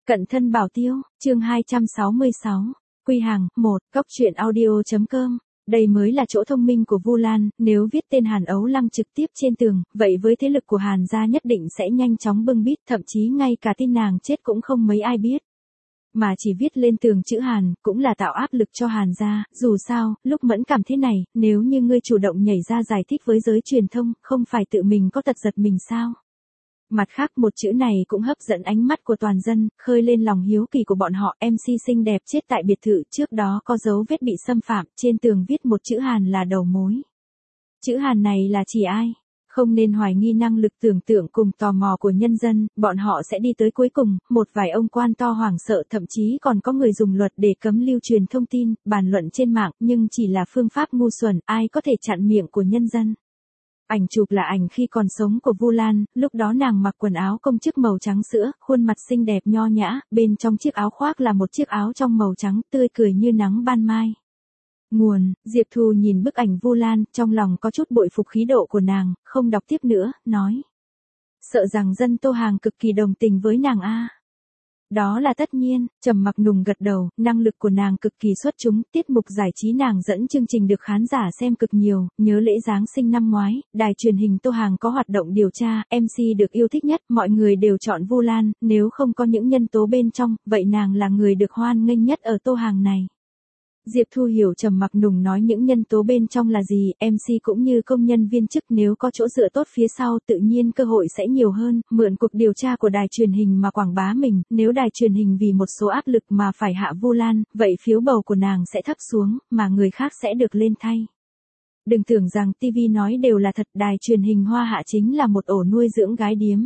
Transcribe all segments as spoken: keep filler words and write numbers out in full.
Cận thân bảo tiêu, chương hai trăm sáu mươi sáu. Quy hàng, một, Cóc truyện audio.com. Đây mới là chỗ thông minh của Vu Lan, nếu viết tên Hàn Ấu Lăng trực tiếp trên tường, vậy với thế lực của Hàn gia nhất định sẽ nhanh chóng bưng bít, thậm chí ngay cả tin nàng chết cũng không mấy ai biết. Mà chỉ viết lên tường chữ Hàn, cũng là tạo áp lực cho Hàn gia, dù sao, lúc mẫn cảm thế này, nếu như ngươi chủ động nhảy ra giải thích với giới truyền thông, không phải tự mình có tật giật mình sao? Mặt khác một chữ này cũng hấp dẫn ánh mắt của toàn dân, khơi lên lòng hiếu kỳ của bọn họ. em xê xinh đẹp chết tại biệt thự trước đó có dấu vết bị xâm phạm, trên tường viết một chữ Hàn là đầu mối. Chữ Hàn này là chỉ ai? Không nên hoài nghi năng lực tưởng tượng cùng tò mò của nhân dân, bọn họ sẽ đi tới cuối cùng. Một vài ông quan to hoảng sợ, thậm chí còn có người dùng luật để cấm lưu truyền thông tin, bàn luận trên mạng, nhưng chỉ là phương pháp ngu xuẩn, ai có thể chặn miệng của nhân dân. Ảnh chụp là ảnh khi còn sống của Vu Lan, lúc đó nàng mặc quần áo công chức màu trắng sữa, khuôn mặt xinh đẹp nho nhã, bên trong chiếc áo khoác là một chiếc áo trong màu trắng, tươi cười như nắng ban mai. Nguồn, Diệp Thu nhìn bức ảnh Vu Lan, trong lòng có chút bội phục khí độ của nàng, không đọc tiếp nữa, nói. Sợ rằng dân Tô Hàng cực kỳ đồng tình với nàng a. Đó là tất nhiên, Trầm Mặc Nùng gật đầu, năng lực của nàng cực kỳ xuất chúng, tiết mục giải trí nàng dẫn chương trình được khán giả xem cực nhiều, nhớ lễ Giáng sinh năm ngoái, đài truyền hình Tô Hàng có hoạt động điều tra, em xê được yêu thích nhất, mọi người đều chọn Vu Lan, nếu không có những nhân tố bên trong, vậy nàng là người được hoan nghênh nhất ở Tô Hàng này. Diệp Thu hiểu Trầm Mặc Nùng nói những nhân tố bên trong là gì, em xê cũng như công nhân viên chức nếu có chỗ dựa tốt phía sau tự nhiên cơ hội sẽ nhiều hơn, mượn cuộc điều tra của đài truyền hình mà quảng bá mình, nếu đài truyền hình vì một số áp lực mà phải hạ Vu Lan, vậy phiếu bầu của nàng sẽ thấp xuống, mà người khác sẽ được lên thay. Đừng tưởng rằng ti vi nói đều là thật, đài truyền hình Hoa Hạ chính là một ổ nuôi dưỡng gái điếm.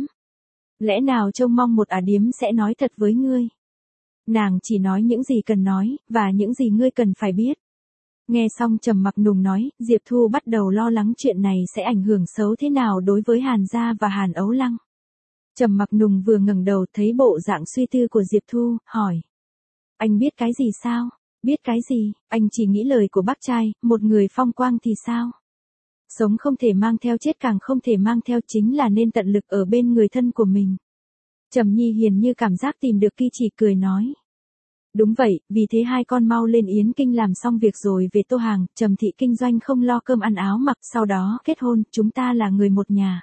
Lẽ nào trông mong một ả điếm sẽ nói thật với ngươi? Nàng chỉ nói những gì cần nói, và những gì ngươi cần phải biết. Nghe xong Trầm Mặc Nùng nói, Diệp Thu bắt đầu lo lắng chuyện này sẽ ảnh hưởng xấu thế nào đối với Hàn gia và Hàn Ấu Lăng. Trầm Mặc Nùng vừa ngẩng đầu thấy bộ dạng suy tư của Diệp Thu, hỏi. Anh biết cái gì sao? Biết cái gì? Anh chỉ nghĩ lời của bác trai, một người phong quang thì sao? Sống không thể mang theo, chết càng không thể mang theo, chính là nên tận lực ở bên người thân của mình. Trầm Nhi Hiền như cảm giác tìm được ki chỉ cười nói. Đúng vậy, vì thế hai con mau lên Yến Kinh làm xong việc rồi về Tô Hàng, Trầm thị kinh doanh không lo cơm ăn áo mặc, sau đó kết hôn, chúng ta là người một nhà.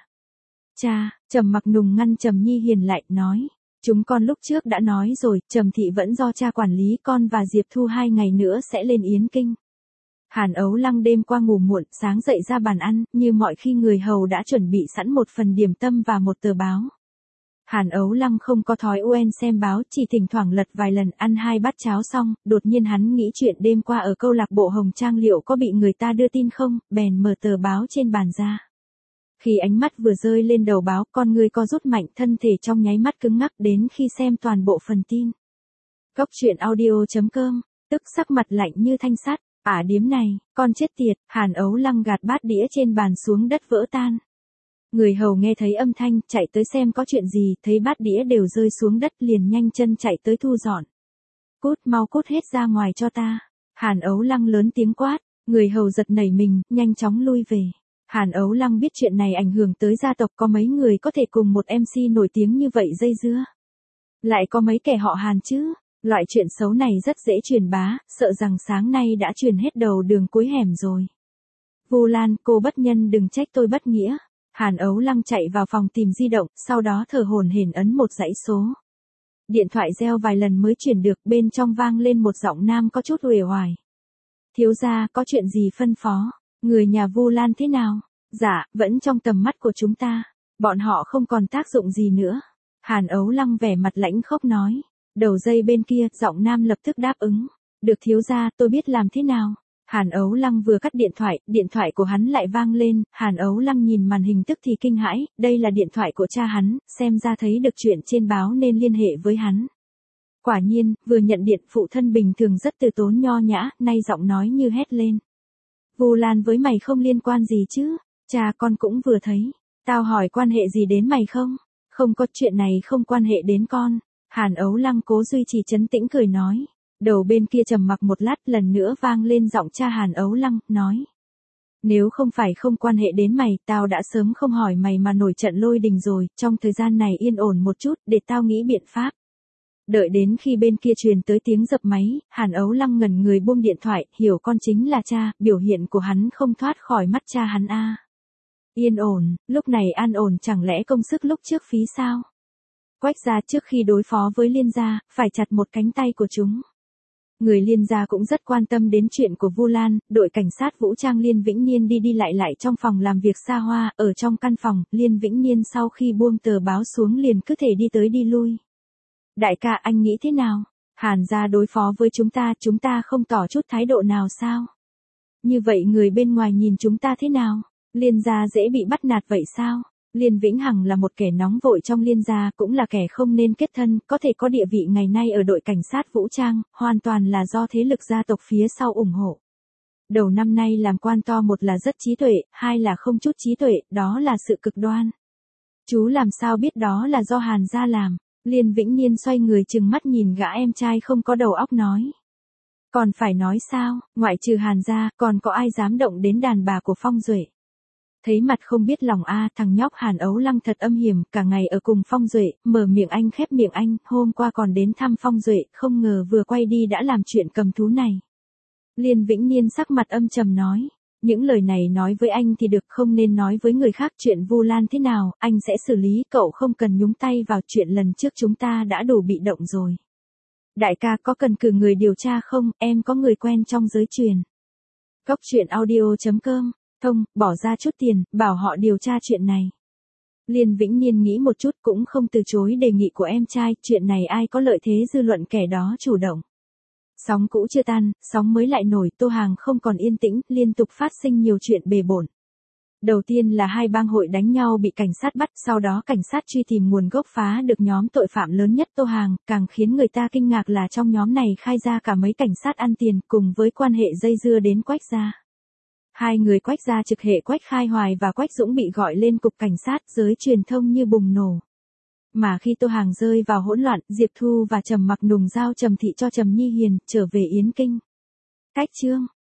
Cha, Trầm Mặc Nùng ngăn Trầm Nhi Hiền lại, nói. Chúng con lúc trước đã nói rồi, Trầm thị vẫn do cha quản lý, con và Diệp Thu hai ngày nữa sẽ lên Yến Kinh. Hàn Ấu Lăng đêm qua ngủ muộn, sáng dậy ra bàn ăn, như mọi khi người hầu đã chuẩn bị sẵn một phần điểm tâm và một tờ báo. Hàn Ấu Lăng không có thói quen xem báo, chỉ thỉnh thoảng lật vài lần, ăn hai bát cháo xong, đột nhiên hắn nghĩ chuyện đêm qua ở câu lạc bộ Hồng Trang liệu có bị người ta đưa tin không, bèn mở tờ báo trên bàn ra. Khi ánh mắt vừa rơi lên đầu báo, con người co rút mạnh, thân thể trong nháy mắt cứng ngắc, đến khi xem toàn bộ phần tin. Cóc truyện audio.com, tức sắc mặt lạnh như thanh sắt, ả điếm này, con chết tiệt. Hàn Ấu Lăng gạt bát đĩa trên bàn xuống đất vỡ tan. Người hầu nghe thấy âm thanh, chạy tới xem có chuyện gì, thấy bát đĩa đều rơi xuống đất liền nhanh chân chạy tới thu dọn. Cút, mau cút hết ra ngoài cho ta. Hàn Ấu Lăng lớn tiếng quát, người hầu giật nảy mình, nhanh chóng lui về. Hàn Ấu Lăng biết chuyện này ảnh hưởng tới gia tộc, có mấy người có thể cùng một em xê nổi tiếng như vậy dây dưa. Lại có mấy kẻ họ Hàn chứ, loại chuyện xấu này rất dễ truyền bá, sợ rằng sáng nay đã truyền hết đầu đường cuối hẻm rồi. Vu Lan, cô bất nhân đừng trách tôi bất nghĩa. Hàn Ấu Lăng chạy vào phòng tìm di động, sau đó thở hổn hển ấn một dãy số. Điện thoại reo vài lần mới chuyển được, bên trong vang lên một giọng nam có chút uể oải. Thiếu gia, có chuyện gì phân phó? Người nhà Vu Lan thế nào? Dạ, vẫn trong tầm mắt của chúng ta. Bọn họ không còn tác dụng gì nữa. Hàn Ấu Lăng vẻ mặt lãnh khốc nói. Đầu dây bên kia, giọng nam lập tức đáp ứng. Được thiếu gia, tôi biết làm thế nào. Hàn Ấu Lăng vừa cắt điện thoại, điện thoại của hắn lại vang lên, Hàn Ấu Lăng nhìn màn hình tức thì kinh hãi, đây là điện thoại của cha hắn, xem ra thấy được chuyện trên báo nên liên hệ với hắn. Quả nhiên, vừa nhận điện, phụ thân bình thường rất từ tốn nho nhã, nay giọng nói như hét lên. Vu Lan với mày không liên quan gì chứ, cha con cũng vừa thấy, tao hỏi quan hệ gì đến mày không? Không có, chuyện này không quan hệ đến con. Hàn Ấu Lăng cố duy trì trấn tĩnh cười nói. Đầu bên kia trầm mặc một lát, lần nữa vang lên giọng cha Hàn Ấu Lăng, nói. Nếu không phải không quan hệ đến mày, tao đã sớm không hỏi mày mà nổi trận lôi đình rồi, trong thời gian này yên ổn một chút, để tao nghĩ biện pháp. Đợi đến khi bên kia truyền tới tiếng dập máy, Hàn Ấu Lăng ngẩn người buông điện thoại, hiểu con chính là cha, biểu hiện của hắn không thoát khỏi mắt cha hắn a. Yên ổn, lúc này an ổn chẳng lẽ công sức lúc trước phí sao? Quách gia trước khi đối phó với Liên gia, phải chặt một cánh tay của chúng. Người Liên gia cũng rất quan tâm đến chuyện của Vu Lan, đội cảnh sát vũ trang Liên Vĩnh Niên đi đi lại lại trong phòng làm việc xa hoa, ở trong căn phòng, Liên Vĩnh Niên sau khi buông tờ báo xuống liền cứ thể đi tới đi lui. Đại ca anh nghĩ thế nào? Hàn gia đối phó với chúng ta, chúng ta không tỏ chút thái độ nào sao? Như vậy người bên ngoài nhìn chúng ta thế nào? Liên gia dễ bị bắt nạt vậy sao? Liên Vĩnh Hằng là một kẻ nóng vội trong Liên gia, cũng là kẻ không nên kết thân, có thể có địa vị ngày nay ở đội cảnh sát vũ trang, hoàn toàn là do thế lực gia tộc phía sau ủng hộ. Đầu năm nay làm quan to, một là rất trí tuệ, hai là không chút trí tuệ, đó là sự cực đoan. Chú làm sao biết đó là do Hàn gia làm? Liên Vĩnh Niên xoay người trừng mắt nhìn gã em trai không có đầu óc nói. Còn phải nói sao, ngoại trừ Hàn gia, còn có ai dám động đến đàn bà của Phong Duệ? Thấy mặt không biết lòng a, thằng nhóc Hàn Ấu Lăng thật âm hiểm, cả ngày ở cùng Phong Duệ, mở miệng anh khép miệng anh, hôm qua còn đến thăm Phong Duệ, không ngờ vừa quay đi đã làm chuyện cầm thú này. Liên Vĩnh Niên sắc mặt âm trầm nói, những lời này nói với anh thì được, không nên nói với người khác. Chuyện Vu Lan thế nào, anh sẽ xử lý, cậu không cần nhúng tay vào chuyện lần trước, chúng ta đã đủ bị động rồi. Đại ca có cần cử người điều tra không, em có người quen trong giới truyền. Cốc truyện audio chấm com Thông, bỏ ra chút tiền, bảo họ điều tra chuyện này. Liên Vĩnh Niên nghĩ một chút cũng không từ chối đề nghị của em trai, chuyện này ai có lợi thế dư luận kẻ đó chủ động. Sóng cũ chưa tan, sóng mới lại nổi, Tô Hàng không còn yên tĩnh, liên tục phát sinh nhiều chuyện bề bộn. Đầu tiên là hai bang hội đánh nhau bị cảnh sát bắt, sau đó cảnh sát truy tìm nguồn gốc phá được nhóm tội phạm lớn nhất Tô Hàng, càng khiến người ta kinh ngạc là trong nhóm này khai ra cả mấy cảnh sát ăn tiền, cùng với quan hệ dây dưa đến Quách gia. Hai người Quách gia trực hệ Quách Khai Hoài và Quách Dũng bị gọi lên cục cảnh sát, giới truyền thông như bùng nổ. Mà khi Tô Hàng rơi vào hỗn loạn, Diệp Thu và Trầm Mặc Nùng giao Trầm Thị cho Trầm Nhi Hiền, trở về Yến Kinh. Cách chương